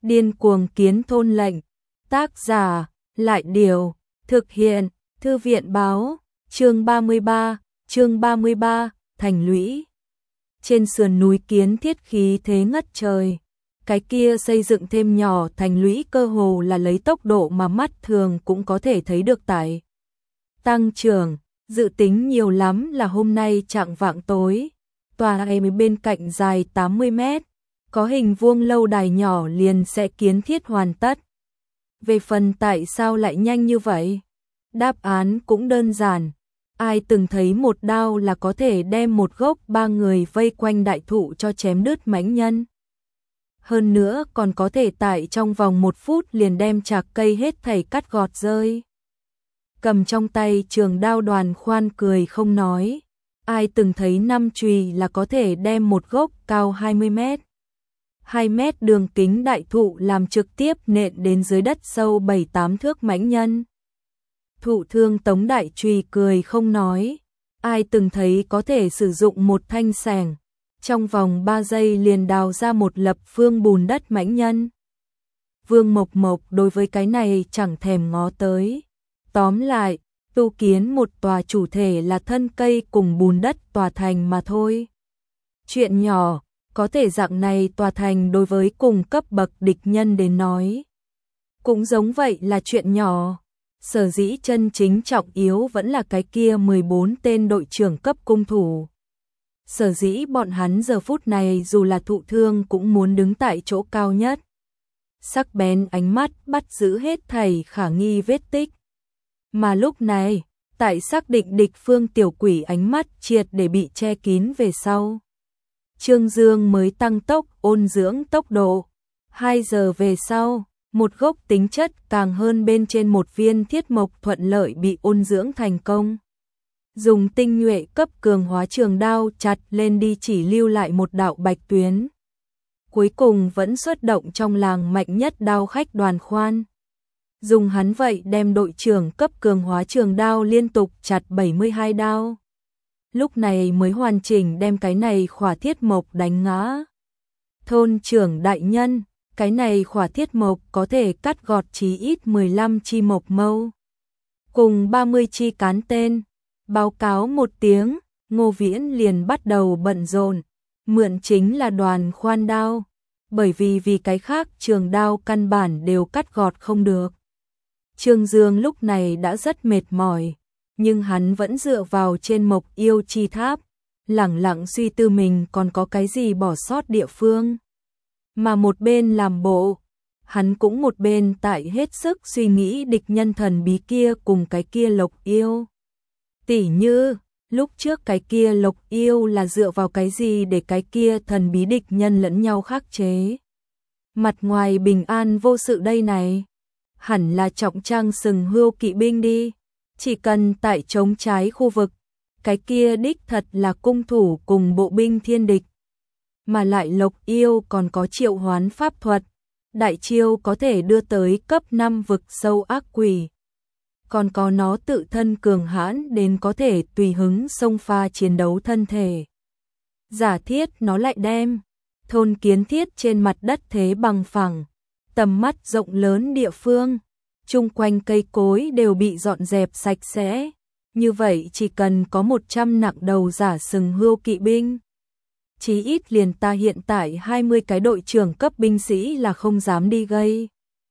Điên cuồng kiến thôn lệnh. Tác giả, Lại Điều. Thực hiện, Thư viện báo. Chương 33, Thành Lũy. Trên sườn núi kiến thiết khí thế ngất trời. Cái kia xây dựng thêm nhỏ thành lũy cơ hồ là lấy tốc độ mà mắt thường cũng có thể thấy được tại. Tăng trưởng, dự tính nhiều lắm là hôm nay chạng vạng tối. Tòa em bên cạnh dài 80 mét, có hình vuông lâu đài nhỏ liền sẽ kiến thiết hoàn tất. Về phần tại sao lại nhanh như vậy? Đáp án cũng đơn giản. Ai từng thấy một đao là có thể đem một gốc 3 người vây quanh đại thụ cho chém đứt mãnh nhân. Hơn nữa còn có thể tại trong vòng 1 phút liền đem chạc cây hết thảy cắt gọt rơi. Cầm trong tay trường đao Đoàn Khoan cười không nói. Ai từng thấy 5 chùy là có thể đem một gốc cao 20 mét. 2 mét đường kính đại thụ làm trực tiếp nện đến dưới đất sâu 7-8 thước mãnh nhân. Thụ thương Tống Đại Trùy cười không nói. Ai từng thấy có thể sử dụng một thanh xẻng, trong vòng 3 giây liền đào ra một lập phương bùn đất mãnh nhân. Vương Mộc Mộc đối với cái này chẳng thèm ngó tới. Tóm lại, tu kiến một tòa chủ thể là thân cây cùng bùn đất tòa thành mà thôi. Chuyện nhỏ, có thể dạng này tòa thành đối với cùng cấp bậc địch nhân đến nói. Cũng giống vậy là chuyện nhỏ. Sở dĩ chân chính trọng yếu vẫn là cái kia 14 tên đội trưởng cấp cung thủ. Sở dĩ bọn hắn giờ phút này dù là thụ thương cũng muốn đứng tại chỗ cao nhất. Sắc bén ánh mắt bắt giữ hết thảy khả nghi vết tích. Mà lúc này, tại xác định địch phương tiểu quỷ ánh mắt triệt để bị che kín về sau. Trương Dương mới tăng tốc ôn dưỡng tốc độ. 2 giờ về sau, một gốc tính chất càng hơn bên trên một viên thiết mộc thuận lợi bị ôn dưỡng thành công. Dùng tinh nhuệ cấp cường hóa trường đao chặt lên đi chỉ lưu lại một đạo bạch tuyến. Cuối cùng vẫn xuất động trong làng mạnh nhất đao khách Đoàn Khoan. Dùng hắn vậy đem đội trưởng cấp cường hóa trường đao liên tục chặt 72 đao. Lúc này mới hoàn chỉnh đem cái này khỏa thiết mộc đánh ngã. Thôn trưởng đại nhân, cái này khỏa thiết mộc có thể cắt gọt chí ít 15 chi mộc mâu. Cùng 30 chi cán tên. Báo cáo một tiếng, Ngô Viễn liền bắt đầu bận rộn. Mượn chính là Đoàn Khoan đao. Bởi vì cái khác trường đao căn bản đều cắt gọt không được. Trương Dương lúc này đã rất mệt mỏi. Nhưng hắn vẫn dựa vào trên mộc yêu chi tháp. Lẳng lặng suy tư mình còn có cái gì bỏ sót địa phương. Mà một bên làm bộ, hắn cũng một bên tại hết sức suy nghĩ địch nhân thần bí kia cùng cái kia lộc yêu. Tỉ như, lúc trước cái kia lộc yêu là dựa vào cái gì để cái kia thần bí địch nhân lẫn nhau khắc chế. Mặt ngoài bình an vô sự đây này, hẳn là trọng trang sừng hươu kỵ binh đi. Chỉ cần tại chống trái khu vực, cái kia đích thật là cung thủ cùng bộ binh thiên địch. Mà lại lộc yêu còn có triệu hoán pháp thuật, đại chiêu có thể đưa tới cấp 5 vực sâu ác quỷ. Còn có nó tự thân cường hãn đến có thể tùy hứng xông pha chiến đấu thân thể. Giả thiết nó lại đem thôn kiến thiết trên mặt đất thế bằng phẳng, tầm mắt rộng lớn địa phương, chung quanh cây cối đều bị dọn dẹp sạch sẽ. Như vậy chỉ cần có 100 nặng đầu giả sừng hươu kỵ binh. Chí ít liền ta hiện tại 20 cái đội trưởng cấp binh sĩ là không dám đi gây.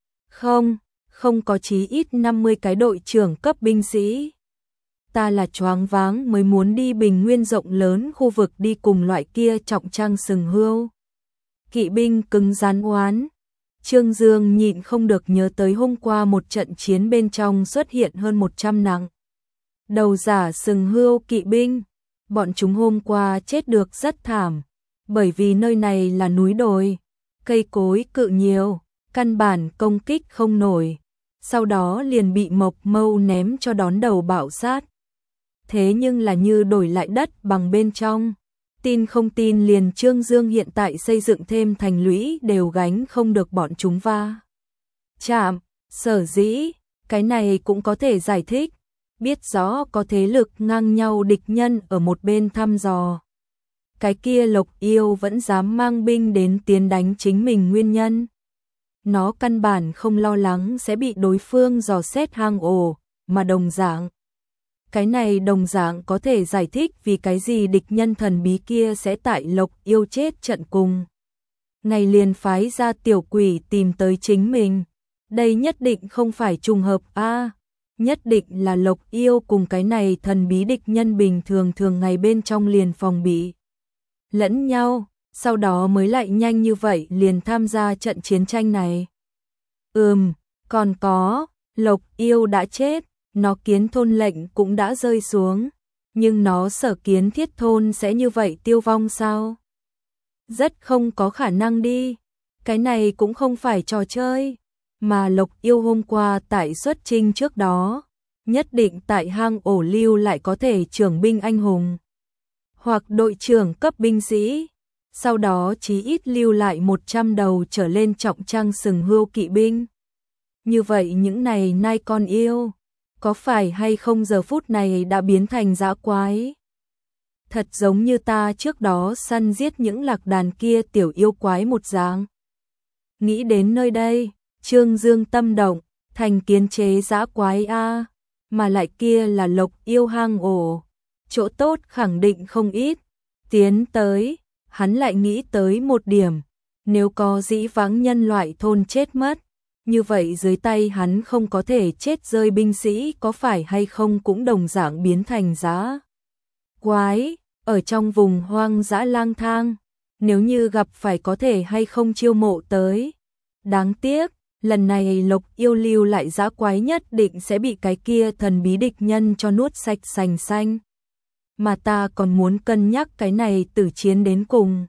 Không có chí ít 50 cái đội trưởng cấp binh sĩ. Ta là choáng váng mới muốn đi bình nguyên rộng lớn khu vực đi cùng loại kia trọng trang sừng hươu kỵ binh cứng rắn oán. Trương Dương nhịn không được nhớ tới hôm qua một trận chiến bên trong xuất hiện hơn 100 nặng đầu giả sừng hươu kỵ binh. Bọn chúng hôm qua chết được rất thảm, bởi vì nơi này là núi đồi, cây cối cự nhiều, căn bản công kích không nổi. Sau đó liền bị mộc mâu ném cho đón đầu bạo sát. Thế nhưng là như đổi lại đất bằng bên trong. Tin không tin liền Trương Dương hiện tại xây dựng thêm thành lũy đều gánh không được bọn chúng va chạm. Sở dĩ, cái này cũng có thể giải thích. Biết rõ có thế lực ngang nhau địch nhân ở một bên thăm dò. Cái kia lộc yêu vẫn dám mang binh đến tiến đánh chính mình nguyên nhân. nó căn bản không lo lắng sẽ bị đối phương dò xét hang ổ, mà đồng dạng. Cái này đồng dạng có thể giải thích vì cái gì địch nhân thần bí kia sẽ tại Lộc Yêu chết trận cùng. Ngày liền phái ra tiểu quỷ tìm tới chính mình. Đây nhất định không phải trùng hợp a, nhất định là Lộc Yêu cùng cái này thần bí địch nhân bình thường thường ngày bên trong liền phòng bị lẫn nhau, sau đó mới lại nhanh như vậy liền tham gia trận chiến tranh này. Còn có, Lộc Yêu đã chết, nó kiến thôn lệnh cũng đã rơi xuống, nhưng nó Sở Kiến Thiết thôn sẽ như vậy tiêu vong sao? Rất không có khả năng đi, cái này cũng không phải trò chơi, mà Lộc Yêu hôm qua tại xuất chinh trước đó, nhất định tại hang ổ lưu lại có thể trưởng binh anh hùng, hoặc đội trưởng cấp binh sĩ, sau đó chí ít lưu lại 100 đầu trở lên trọng trang sừng hươu kỵ binh. Như vậy những này nai con yêu, có phải hay không giờ phút này đã biến thành dã quái? Thật giống như ta trước đó săn giết những lạc đàn kia tiểu yêu quái một dạng. Nghĩ đến nơi đây, Trương Dương tâm động, thành kiến chế dã quái a, mà lại kia là Lộc Yêu hang ổ, chỗ tốt khẳng định không ít. Tiến tới, hắn lại nghĩ tới một điểm, nếu có dĩ vãng nhân loại thôn chết mất, như vậy dưới tay hắn không có thể chết rơi binh sĩ có phải hay không cũng đồng dạng biến thành dã quái, ở trong vùng hoang dã lang thang, nếu như gặp phải có thể hay không chiêu mộ tới. Đáng tiếc, lần này Lộc Yêu lưu lại dã quái nhất định sẽ bị cái kia thần bí địch nhân cho nuốt sạch sành xanh. Mà ta còn muốn cân nhắc cái này tử chiến đến cùng.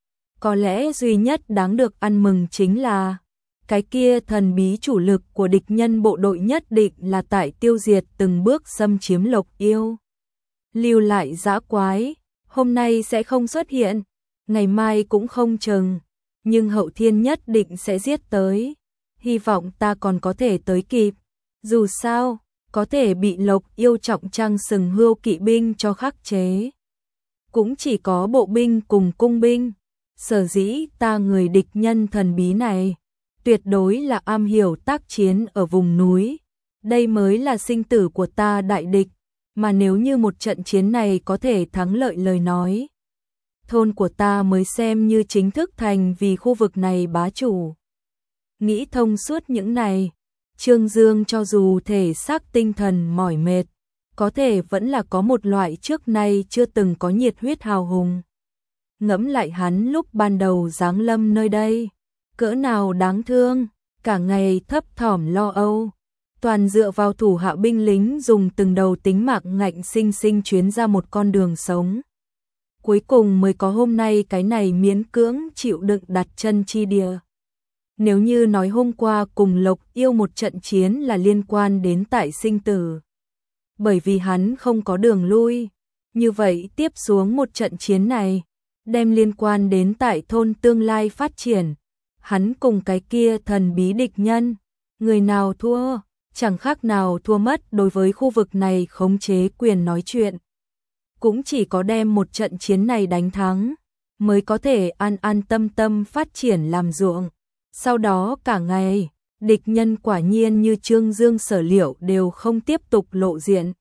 Có lẽ duy nhất đáng được ăn mừng chính là cái kia thần bí chủ lực của địch nhân bộ đội nhất định là tại tiêu diệt từng bước xâm chiếm Lộc Yêu. Lưu lại dã quái, hôm nay sẽ không xuất hiện, ngày mai cũng không chừng, nhưng hậu thiên nhất định sẽ giết tới. Hy vọng ta còn có thể tới kịp, dù sao, có thể bị Lộc Yêu trọng trang sừng hươu kỵ binh cho khắc chế. Cũng chỉ có bộ binh cùng cung binh, sở dĩ ta người địch nhân thần bí này, tuyệt đối là am hiểu tác chiến ở vùng núi, đây mới là sinh tử của ta đại địch, mà nếu như một trận chiến này có thể thắng lợi lời nói, thôn của ta mới xem như chính thức thành vì khu vực này bá chủ. Nghĩ thông suốt những này, Trương Dương cho dù thể xác tinh thần mỏi mệt, có thể vẫn là có một loại trước nay chưa từng có nhiệt huyết hào hùng. Ngẫm lại hắn lúc ban đầu giáng lâm nơi đây, cỡ nào đáng thương, cả ngày thấp thỏm lo âu, toàn dựa vào thủ hạ binh lính dùng từng đầu tính mạng ngạnh sinh sinh chuyến ra một con đường sống. Cuối cùng mới có hôm nay cái này miễn cưỡng chịu đựng đặt chân chi địa. Nếu như nói hôm qua cùng Lộc Yêu một trận chiến là liên quan đến tại sinh tử, bởi vì hắn không có đường lui, như vậy tiếp xuống một trận chiến này, đem liên quan đến tại thôn tương lai phát triển, hắn cùng cái kia thần bí địch nhân, người nào thua, chẳng khác nào thua mất đối với khu vực này khống chế quyền nói chuyện. Cũng chỉ có đem một trận chiến này đánh thắng, mới có thể an an tâm tâm phát triển làm ruộng. Sau đó cả ngày, địch nhân quả nhiên như Trương Dương sở liệu đều không tiếp tục lộ diện.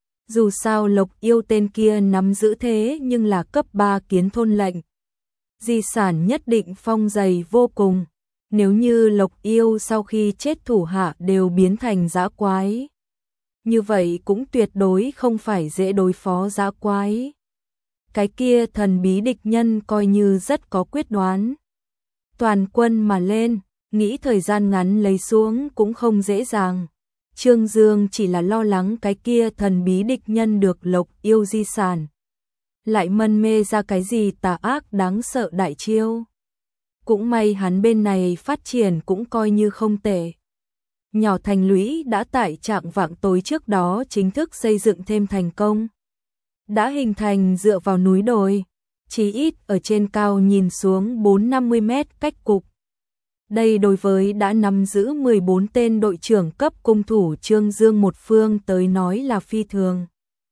Dù sao Lộc Yêu tên kia nắm giữ thế nhưng là cấp 3 kiến thôn lệnh. Di sản nhất định phong dày vô cùng. Nếu như Lộc Yêu sau khi chết thủ hạ đều biến thành dã quái, như vậy cũng tuyệt đối không phải dễ đối phó dã quái. Cái kia thần bí địch nhân coi như rất có quyết đoán. Toàn quân mà lên, nghĩ thời gian ngắn lấy xuống cũng không dễ dàng. Trương Dương chỉ là lo lắng cái kia thần bí địch nhân được Lộc Yêu di sản, lại mân mê ra cái gì tà ác đáng sợ đại chiêu. Cũng may hắn bên này phát triển cũng coi như không tệ. Nhỏ thành lũy đã tại trạng vạng tối trước đó chính thức xây dựng thêm thành công. Đã hình thành dựa vào núi đồi, chí ít ở trên cao nhìn xuống 4-50 mét cách cục. Đây đối với đã nắm giữ 14 tên đội trưởng cấp cung thủ Trương Dương một phương tới nói là phi thường.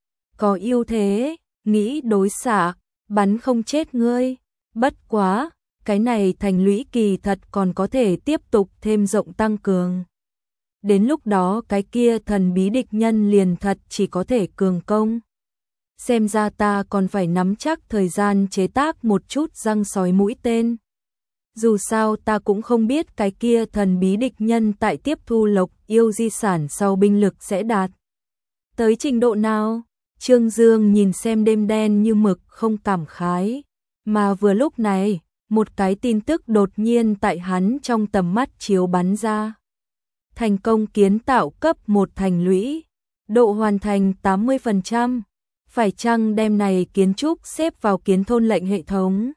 Có ưu thế, nghĩ đối xạ, bắn không chết ngươi, bất quá, cái này thành lũy kỳ thật còn có thể tiếp tục thêm rộng tăng cường. Đến lúc đó cái kia thần bí địch nhân liền thật chỉ có thể cường công. Xem ra ta còn phải nắm chắc thời gian chế tác một chút răng sói mũi tên. Dù sao ta cũng không biết cái kia thần bí địch nhân tại tiếp thu lộc yêu di sản sau binh lực sẽ đạt tới trình độ nào. Trương Dương nhìn xem đêm đen như mực không cảm khái. Mà vừa lúc này, một cái tin tức đột nhiên tại hắn trong tầm mắt chiếu bắn ra. Thành công kiến tạo cấp 1 thành lũy, độ hoàn thành 80%, phải chăng đem này kiến trúc xếp vào kiến thôn lệnh hệ thống?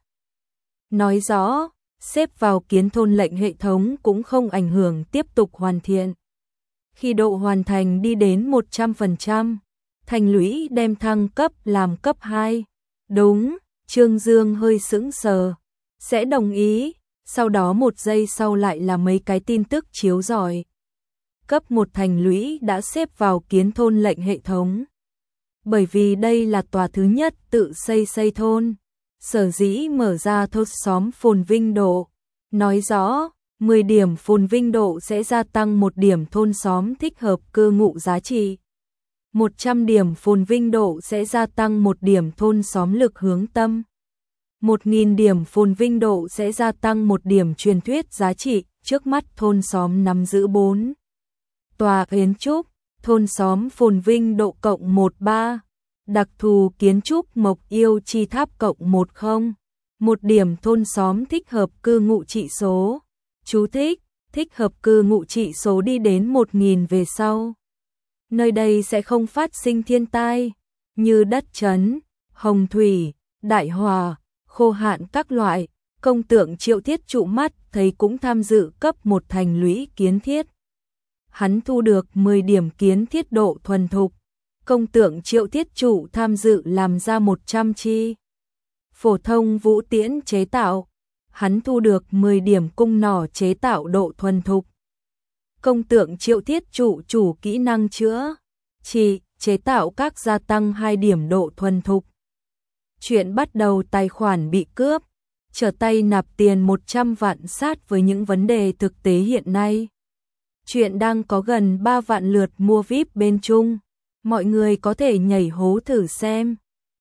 Nói rõ, xếp vào kiến thôn lệnh hệ thống cũng không ảnh hưởng tiếp tục hoàn thiện. Khi độ hoàn thành đi đến 100%, thành lũy đem thăng cấp làm cấp 2. Đúng, Trương Dương hơi sững sờ, sẽ đồng ý, sau đó một giây sau lại là mấy cái tin tức chiếu rọi. Cấp 1 thành lũy đã xếp vào kiến thôn lệnh hệ thống. Bởi vì đây là tòa thứ nhất tự xây thôn, sở dĩ mở ra thôn xóm phồn vinh độ. Nói rõ, 10 điểm phồn vinh độ sẽ gia tăng 1 điểm thôn xóm thích hợp cư ngụ giá trị. 100 điểm phồn vinh độ sẽ gia tăng 1 điểm thôn xóm lực hướng tâm. 1000 điểm phồn vinh độ sẽ gia tăng 1 điểm truyền thuyết giá trị. Trước mắt thôn xóm nắm giữ 4 tòa kiến trúc, thôn xóm phồn vinh độ cộng 13, đặc thù kiến trúc mộc yêu chi tháp cộng 10, 1 điểm thôn xóm thích hợp cư ngụ trị số. Chú thích, thích hợp cư ngụ trị số đi đến 1000 về sau. Nơi đây sẽ không phát sinh thiên tai, như đất chấn, hồng thủy, đại hỏa, khô hạn các loại. Công tượng Triệu Thiết Trụ mắt thấy cũng tham dự cấp 1 thành lũy kiến thiết. Hắn thu được 10 điểm kiến thiết độ thuần thục. Công tượng Triệu Thiết Trụ tham dự làm ra 100 chi. Phổ thông vũ tiễn chế tạo. Hắn thu được 10 điểm cung nỏ chế tạo độ thuần thục. Công tượng Triệu Thiết Trụ chủ kỹ năng chữa trị chế tạo các gia tăng 2 điểm độ thuần thục. Chuyện bắt đầu tài khoản bị cướp. Trở tay nạp tiền 100 vạn sát với những vấn đề thực tế hiện nay. Chuyện đang có gần 3 vạn lượt mua VIP bên Trung. Mọi người có thể nhảy hố thử xem.